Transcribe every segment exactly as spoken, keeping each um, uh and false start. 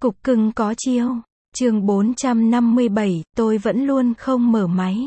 Cục cưng có chiêu. Chương bốn trăm năm mươi bảy, tôi vẫn luôn không mở máy.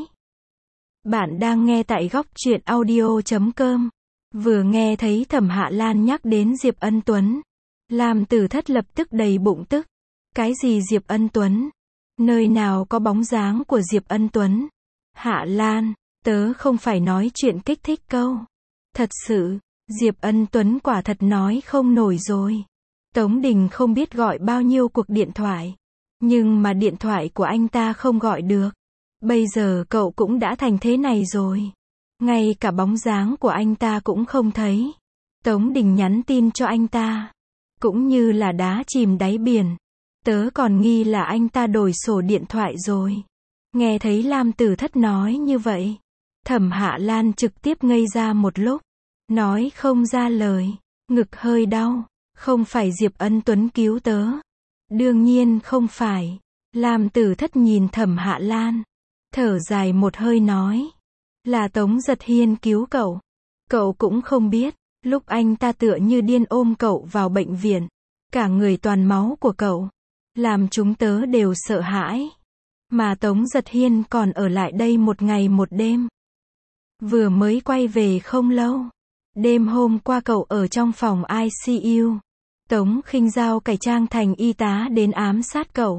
Bạn đang nghe tại góc truyện audio chấm com. Vừa nghe thấy Thẩm Hạ Lan nhắc đến Diệp Ân Tuấn, Lam Tử Thất lập tức đầy bụng tức. Cái gì Diệp Ân Tuấn? Nơi nào có bóng dáng của Diệp Ân Tuấn? Hạ Lan, tớ không phải nói chuyện kích thích câu. Thật sự, Diệp Ân Tuấn quả thật nói không nổi rồi. Tống Đình không biết gọi bao nhiêu cuộc điện thoại, nhưng mà điện thoại của anh ta không gọi được. Bây giờ cậu cũng đã thành thế này rồi. Ngay cả bóng dáng của anh ta cũng không thấy. Tống Đình nhắn tin cho anh ta, cũng như là đá chìm đáy biển. Tớ còn nghi là anh ta đổi sổ điện thoại rồi. Nghe thấy Lam Tử Thất nói như vậy, Thẩm Hạ Lan trực tiếp ngây ra một lúc, nói không ra lời, ngực hơi đau. Không phải Diệp Ân Tuấn cứu tớ. Đương nhiên không phải. Lam Tử Thất nhìn Thẩm Hạ Lan, thở dài một hơi nói, là Tống Giật Hiên cứu cậu. Cậu cũng không biết, lúc anh ta tựa như điên ôm cậu vào bệnh viện, cả người toàn máu của cậu, làm chúng tớ đều sợ hãi. Mà Tống Giật Hiên còn ở lại đây một ngày một đêm. Vừa mới quay về không lâu. Đêm hôm qua cậu ở trong phòng i xê u. Tống Khinh Giao cải trang thành y tá đến ám sát cậu.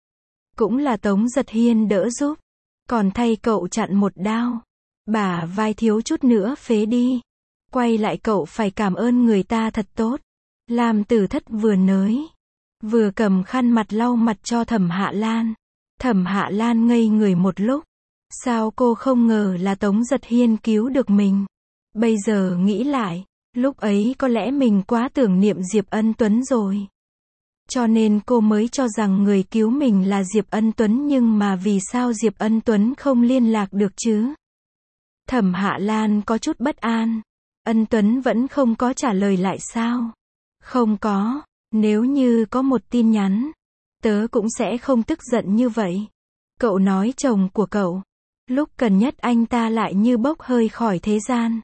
Cũng là Tống Giật Hiên đỡ giúp. Còn thay cậu chặn một đao. Bả vai thiếu chút nữa phế đi. Quay lại cậu phải cảm ơn người ta thật tốt. Lam Tử Thất vừa nới, vừa cầm khăn mặt lau mặt cho Thẩm Hạ Lan. Thẩm Hạ Lan ngây người một lúc. Sao cô không ngờ là Tống Giật Hiên cứu được mình? Bây giờ nghĩ lại, lúc ấy có lẽ mình quá tưởng niệm Diệp Ân Tuấn rồi. Cho nên cô mới cho rằng người cứu mình là Diệp Ân Tuấn, nhưng mà vì sao Diệp Ân Tuấn không liên lạc được chứ? Thẩm Hạ Lan có chút bất an. Ân Tuấn vẫn không có trả lời lại sao? Không có, nếu như có một tin nhắn, tớ cũng sẽ không tức giận như vậy. Cậu nói chồng của cậu, lúc cần nhất anh ta lại như bốc hơi khỏi thế gian.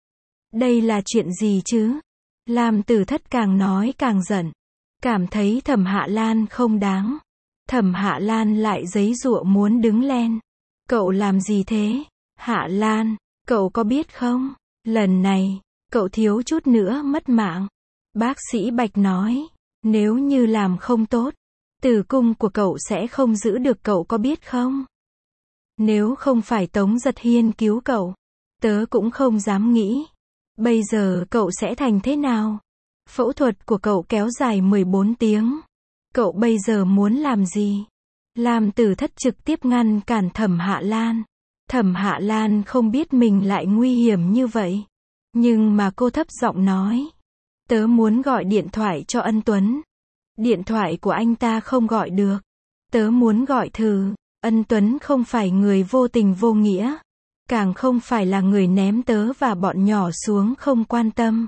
Đây là chuyện gì chứ? Lam Tử Thất càng nói càng giận, cảm thấy Thẩm Hạ Lan không đáng. Thẩm Hạ Lan lại giấy giụa muốn đứng lên. Cậu làm gì thế? Hạ Lan, cậu có biết không? Lần này, cậu thiếu chút nữa mất mạng. Bác sĩ Bạch nói, nếu như làm không tốt, tử cung của cậu sẽ không giữ được, cậu có biết không? Nếu không phải Tống Giật Hiên cứu cậu, tớ cũng không dám nghĩ. Bây giờ cậu sẽ thành thế nào? Phẫu thuật của cậu kéo dài mười bốn tiếng. Cậu bây giờ muốn làm gì? Lam Tử Thất trực tiếp ngăn cản Thẩm Hạ Lan. Thẩm Hạ Lan không biết mình lại nguy hiểm như vậy. Nhưng mà cô thấp giọng nói, tớ muốn gọi điện thoại cho Ân Tuấn. Điện thoại của anh ta không gọi được. Tớ muốn gọi thử. Ân Tuấn không phải người vô tình vô nghĩa. Càng không phải là người ném tớ và bọn nhỏ xuống không quan tâm.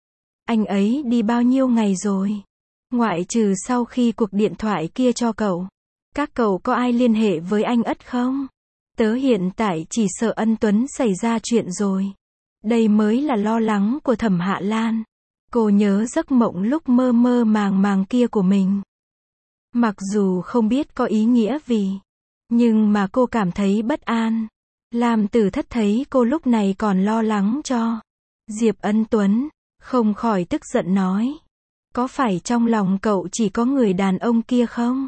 Anh ấy đi bao nhiêu ngày rồi? Ngoại trừ sau khi cuộc điện thoại kia cho cậu. Các cậu có ai liên hệ với anh ất không? Tớ hiện tại chỉ sợ Ân Tuấn xảy ra chuyện rồi. Đây mới là lo lắng của Thẩm Hạ Lan. Cô nhớ giấc mộng lúc mơ mơ màng màng kia của mình. Mặc dù không biết có ý nghĩa gì, nhưng mà cô cảm thấy bất an. Lam Tử Thất thấy cô lúc này còn lo lắng cho Diệp Ân Tuấn, không khỏi tức giận nói, có phải trong lòng cậu chỉ có người đàn ông kia không?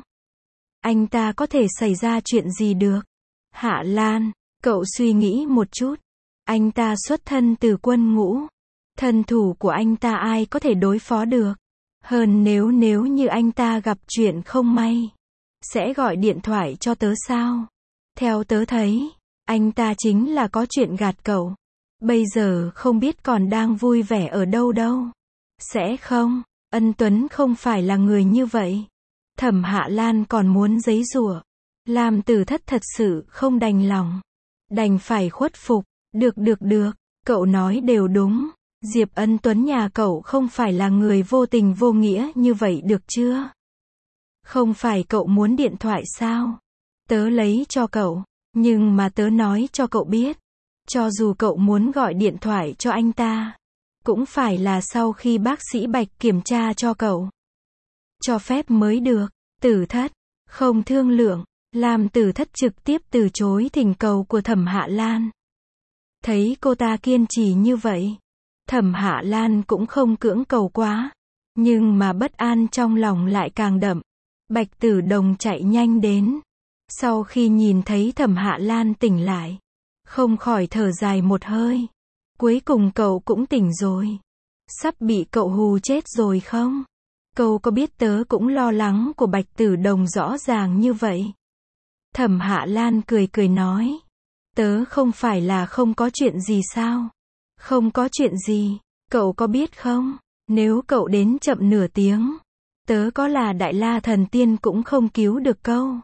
Anh ta có thể xảy ra chuyện gì được? Hạ Lan, cậu suy nghĩ một chút. Anh ta xuất thân từ quân ngũ. Thân thủ của anh ta ai có thể đối phó được? Hơn nếu nếu như anh ta gặp chuyện không may, sẽ gọi điện thoại cho tớ sao? Theo tớ thấy, anh ta chính là có chuyện gạt cậu. Bây giờ không biết còn đang vui vẻ ở đâu đâu. Sẽ không, Ân Tuấn không phải là người như vậy. Thẩm Hạ Lan còn muốn giấy giụa. Lam Tử Thất thật sự không đành lòng. Đành phải khuất phục. Được được được, cậu nói đều đúng. Diệp Ân Tuấn nhà cậu không phải là người vô tình vô nghĩa như vậy được chưa? Không phải cậu muốn điện thoại sao? Tớ lấy cho cậu. Nhưng mà tớ nói cho cậu biết, cho dù cậu muốn gọi điện thoại cho anh ta, cũng phải là sau khi bác sĩ Bạch kiểm tra cho cậu. Cho phép mới được. Tử Thất, không thương lượng, Lam Tử Thất trực tiếp từ chối thỉnh cầu của Thẩm Hạ Lan. Thấy cô ta kiên trì như vậy, Thẩm Hạ Lan cũng không cưỡng cầu quá, nhưng mà bất an trong lòng lại càng đậm. Bạch Tử Đồng chạy nhanh đến, sau khi nhìn thấy Thẩm Hạ Lan tỉnh lại, không khỏi thở dài một hơi. Cuối cùng cậu cũng tỉnh rồi. Sắp bị cậu hù chết rồi không? Cậu có biết tớ cũng lo lắng của Bạch Tử Đồng rõ ràng như vậy. Thẩm Hạ Lan cười cười nói. Tớ không phải là không có chuyện gì sao? Không có chuyện gì, cậu có biết không? Nếu cậu đến chậm nửa tiếng, tớ có là Đại La Thần Tiên cũng không cứu được câu.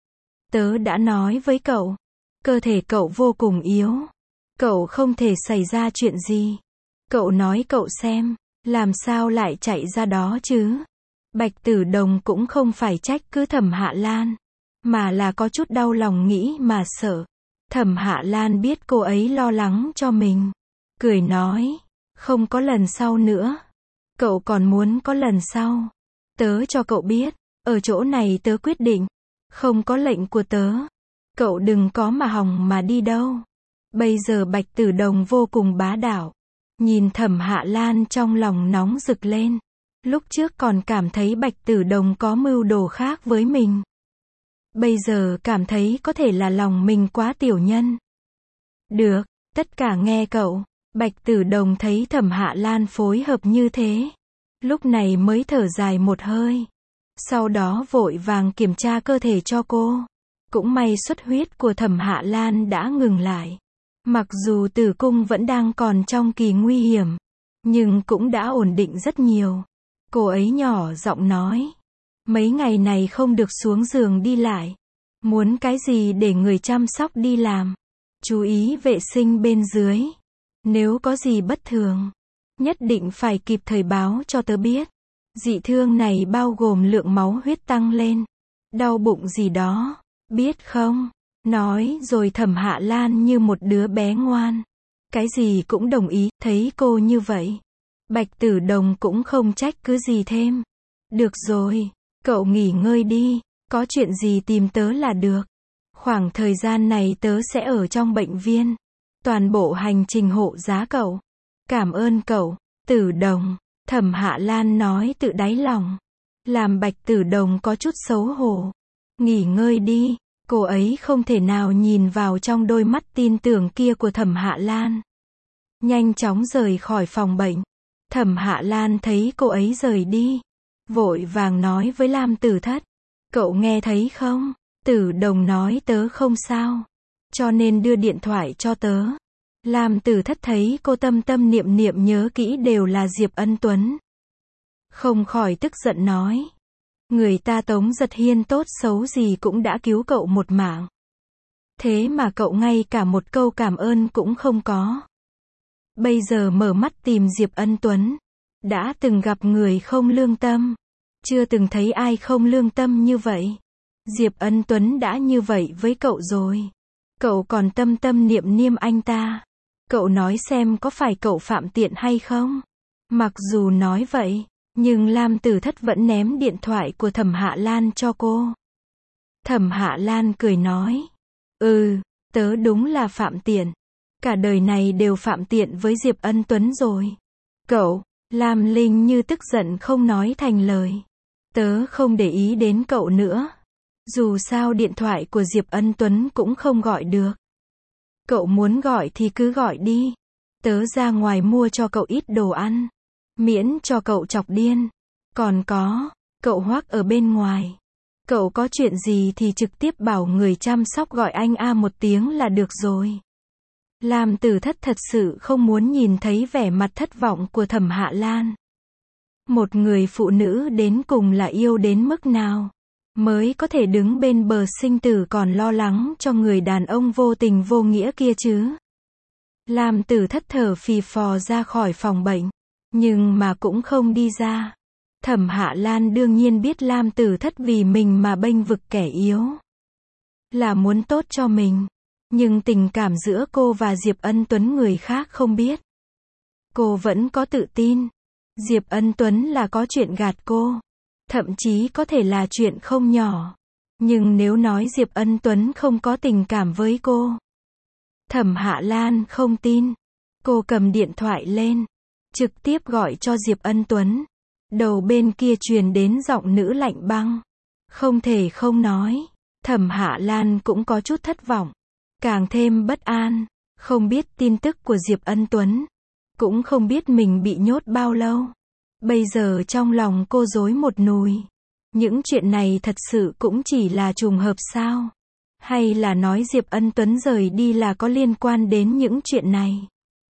Tớ đã nói với cậu, cơ thể cậu vô cùng yếu. Cậu không thể xảy ra chuyện gì. Cậu nói cậu xem, làm sao lại chạy ra đó chứ? Bạch Tử Đồng cũng không phải trách cứ Thẩm Hạ Lan, mà là có chút đau lòng nghĩ mà sợ. Thẩm Hạ Lan biết cô ấy lo lắng cho mình, cười nói, không có lần sau nữa. Cậu còn muốn có lần sau? Tớ cho cậu biết, ở chỗ này tớ quyết định, không có lệnh của tớ, cậu đừng có mà hòng mà đi đâu. Bây giờ Bạch Tử Đồng vô cùng bá đạo, nhìn Thẩm Hạ Lan trong lòng nóng rực lên. Lúc trước còn cảm thấy Bạch Tử Đồng có mưu đồ khác với mình, bây giờ cảm thấy có thể là lòng mình quá tiểu nhân. Được, tất cả nghe cậu. Bạch Tử Đồng thấy Thẩm Hạ Lan phối hợp như thế, lúc này mới thở dài một hơi. Sau đó vội vàng kiểm tra cơ thể cho cô. Cũng may xuất huyết của Thẩm Hạ Lan đã ngừng lại. Mặc dù tử cung vẫn đang còn trong kỳ nguy hiểm, nhưng cũng đã ổn định rất nhiều. Cô ấy nhỏ giọng nói, mấy ngày này không được xuống giường đi lại. Muốn cái gì để người chăm sóc đi làm. Chú ý vệ sinh bên dưới. Nếu có gì bất thường, nhất định phải kịp thời báo cho tớ biết. Dị thương này bao gồm lượng máu huyết tăng lên, đau bụng gì đó, biết không? Nói rồi Thẩm Hạ Lan như một đứa bé ngoan, cái gì cũng đồng ý. Thấy cô như vậy, Bạch Tử Đồng cũng không trách cứ gì thêm. Được rồi, cậu nghỉ ngơi đi, có chuyện gì tìm tớ là được. Khoảng thời gian này tớ sẽ ở trong bệnh viện, toàn bộ hành trình hộ giá cậu. Cảm ơn cậu, Tử Đồng. Thẩm Hạ Lan nói tự đáy lòng, làm Bạch Tử Đồng có chút xấu hổ. Nghỉ ngơi đi. Cô ấy không thể nào nhìn vào trong đôi mắt tin tưởng kia của Thẩm Hạ Lan. Nhanh chóng rời khỏi phòng bệnh. Thẩm Hạ Lan thấy cô ấy rời đi, vội vàng nói với Lam Tử Thất. Cậu nghe thấy không? Tử Đồng nói tớ không sao, cho nên đưa điện thoại cho tớ. Lam Tử Thất thấy cô tâm tâm niệm niệm nhớ kỹ đều là Diệp Ân Tuấn, không khỏi tức giận nói. Người ta Tống Giật Hiên tốt xấu gì cũng đã cứu cậu một mạng. Thế mà cậu ngay cả một câu cảm ơn cũng không có. Bây giờ mở mắt tìm Diệp Ân Tuấn. Đã từng gặp người không lương tâm. Chưa từng thấy ai không lương tâm như vậy. Diệp Ân Tuấn đã như vậy với cậu rồi. Cậu còn tâm tâm niệm niệm anh ta. Cậu nói xem có phải cậu phạm tiện hay không? Mặc dù nói vậy, nhưng Lam Tử Thất vẫn ném điện thoại của Thẩm Hạ Lan cho cô. Thẩm Hạ Lan cười nói. Ừ, tớ đúng là phạm tiện. Cả đời này đều phạm tiện với Diệp Ân Tuấn rồi. Cậu, Lam Linh như tức giận không nói thành lời. Tớ không để ý đến cậu nữa. Dù sao điện thoại của Diệp Ân Tuấn cũng không gọi được. Cậu muốn gọi thì cứ gọi đi. Tớ ra ngoài mua cho cậu ít đồ ăn. Miễn cho cậu chọc điên. Còn có, cậu Hoắc ở bên ngoài. Cậu có chuyện gì thì trực tiếp bảo người chăm sóc gọi anh A một tiếng là được rồi. Lam Tử Thất thật sự không muốn nhìn thấy vẻ mặt thất vọng của Thẩm Hạ Lan. Một người phụ nữ đến cùng là yêu đến mức nào, mới có thể đứng bên bờ sinh tử còn lo lắng cho người đàn ông vô tình vô nghĩa kia chứ. Lam Tử Thất thở phì phò ra khỏi phòng bệnh, nhưng mà cũng không đi ra. Thẩm Hạ Lan đương nhiên biết Lam Tử Thất vì mình mà bênh vực kẻ yếu, là muốn tốt cho mình. Nhưng tình cảm giữa cô và Diệp Ân Tuấn người khác không biết. Cô vẫn có tự tin. Diệp Ân Tuấn là có chuyện gạt cô. thậm chí có thể là chuyện không nhỏ. Nhưng nếu nói Diệp Ân Tuấn không có tình cảm với cô, Thẩm Hạ Lan không tin. Cô cầm điện thoại lên, trực tiếp gọi cho Diệp Ân Tuấn. Đầu bên kia truyền đến giọng nữ lạnh băng. Không thể không nói, Thẩm Hạ Lan cũng có chút thất vọng, càng thêm bất an, không biết tin tức của Diệp Ân Tuấn, cũng không biết mình bị nhốt bao lâu. Bây giờ trong lòng cô rối một nùi. Những chuyện này thật sự cũng chỉ là trùng hợp sao? Hay là nói Diệp Ân Tuấn rời đi là có liên quan đến những chuyện này?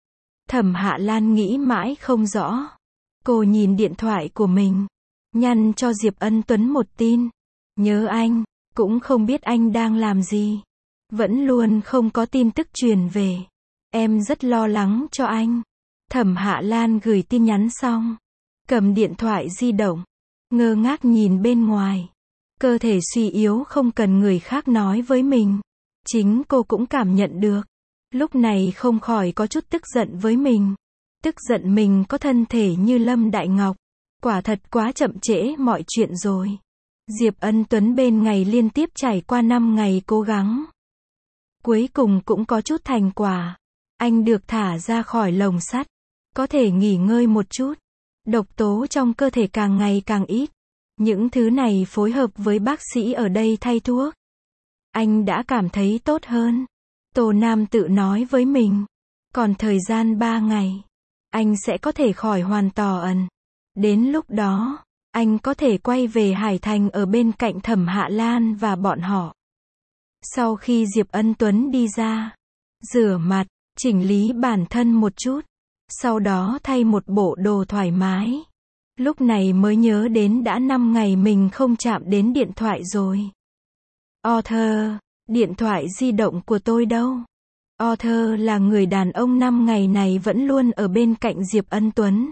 Thẩm Hạ Lan nghĩ mãi không rõ. Cô nhìn điện thoại của mình, nhắn cho Diệp Ân Tuấn một tin. Nhớ anh, cũng không biết anh đang làm gì. Vẫn luôn không có tin tức truyền về. Em rất lo lắng cho anh. Thẩm Hạ Lan gửi tin nhắn xong, cầm điện thoại di động, ngơ ngác nhìn bên ngoài. Cơ thể suy yếu không cần người khác nói với mình. Chính cô cũng cảm nhận được. Lúc này không khỏi có chút tức giận với mình. Tức giận mình có thân thể như Lâm Đại Ngọc. Quả thật quá chậm trễ mọi chuyện rồi. Diệp Ân Tuấn bên ngày liên tiếp trải qua năm ngày cố gắng. Cuối cùng cũng có chút thành quả. Anh được thả ra khỏi lồng sắt. Có thể nghỉ ngơi một chút. Độc tố trong cơ thể càng ngày càng ít. Những thứ này phối hợp với bác sĩ ở đây thay thuốc. Anh đã cảm thấy tốt hơn. Tô Nam tự nói với mình. Còn thời gian ba ngày, anh sẽ có thể khỏi hoàn toàn. Đến lúc đó, anh có thể quay về Hải Thành ở bên cạnh Thẩm Hạ Lan và bọn họ. Sau khi Diệp Ân Tuấn đi ra, rửa mặt, chỉnh lý bản thân một chút, sau đó thay một bộ đồ thoải mái. Lúc này mới nhớ đến đã năm ngày mình không chạm đến điện thoại rồi. Arthur, điện thoại di động của tôi đâu? Arthur là người đàn ông năm ngày này vẫn luôn ở bên cạnh Diệp Ân Tuấn.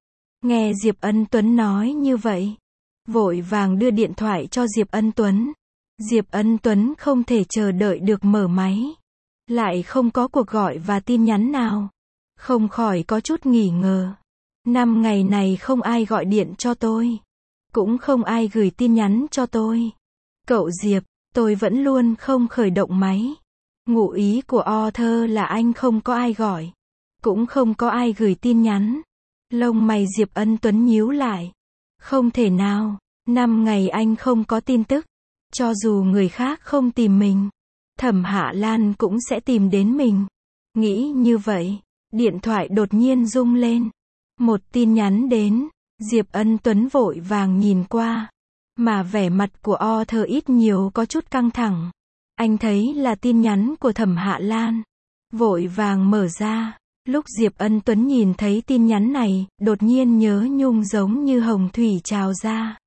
Nghe Diệp Ân Tuấn nói như vậy, vội vàng đưa điện thoại cho Diệp Ân Tuấn. Diệp Ân Tuấn không thể chờ đợi được mở máy. Lại không có cuộc gọi và tin nhắn nào. Không khỏi có chút nghỉ ngờ. Năm ngày này không ai gọi điện cho tôi. Cũng không ai gửi tin nhắn cho tôi. Cậu Diệp, tôi vẫn luôn không khởi động máy. Ngụ ý của Arthur là anh không có ai gọi. Cũng không có ai gửi tin nhắn. Lông mày Diệp Ân Tuấn nhíu lại. Không thể nào, năm ngày anh không có tin tức. Cho dù người khác không tìm mình, Thẩm Hạ Lan cũng sẽ tìm đến mình. Nghĩ như vậy, điện thoại đột nhiên rung lên. Một tin nhắn đến, Diệp Ân Tuấn vội vàng nhìn qua. Mà vẻ mặt của Arthur ít nhiều có chút căng thẳng. Anh thấy là tin nhắn của Thẩm Hạ Lan. Vội vàng mở ra. Lúc Diệp Ân Tuấn nhìn thấy tin nhắn này, đột nhiên nhớ nhung giống như hồng thủy trào ra.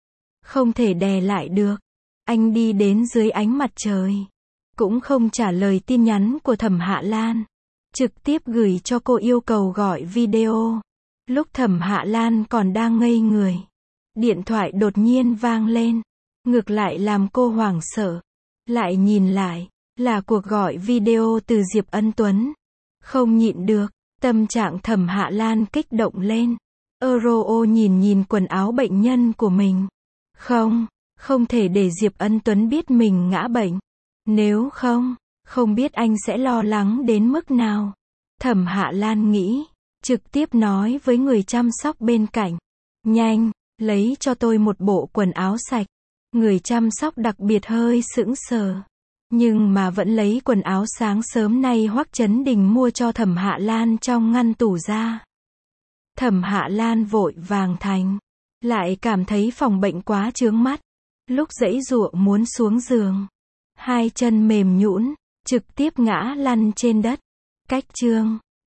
Không thể đè lại được. Anh đi đến dưới ánh mặt trời. Cũng không trả lời tin nhắn của Thẩm Hạ Lan. Trực tiếp gửi cho cô yêu cầu gọi video. Lúc Thẩm Hạ Lan còn đang ngây người, điện thoại đột nhiên vang lên. Ngược lại làm cô hoảng sợ. Lại nhìn lại, là cuộc gọi video từ Diệp Ân Tuấn. Không nhịn được, tâm trạng Thẩm Hạ Lan kích động lên. Euro nhìn nhìn quần áo bệnh nhân của mình. Không, không thể để Diệp Ân Tuấn biết mình ngã bệnh. Nếu không, không biết anh sẽ lo lắng đến mức nào. Thẩm Hạ Lan nghĩ, trực tiếp nói với người chăm sóc bên cạnh. Nhanh, lấy cho tôi một bộ quần áo sạch. Người chăm sóc đặc biệt hơi sững sờ. Nhưng mà vẫn lấy quần áo sáng sớm nay Hoắc Chấn Đình mua cho Thẩm Hạ Lan trong ngăn tủ ra. Thẩm Hạ Lan vội vàng thành. Lại cảm thấy phòng bệnh quá chướng mắt. Lúc giãy giụa muốn xuống giường. Hai chân mềm nhũn, trực tiếp ngã lăn trên đất. Cách chương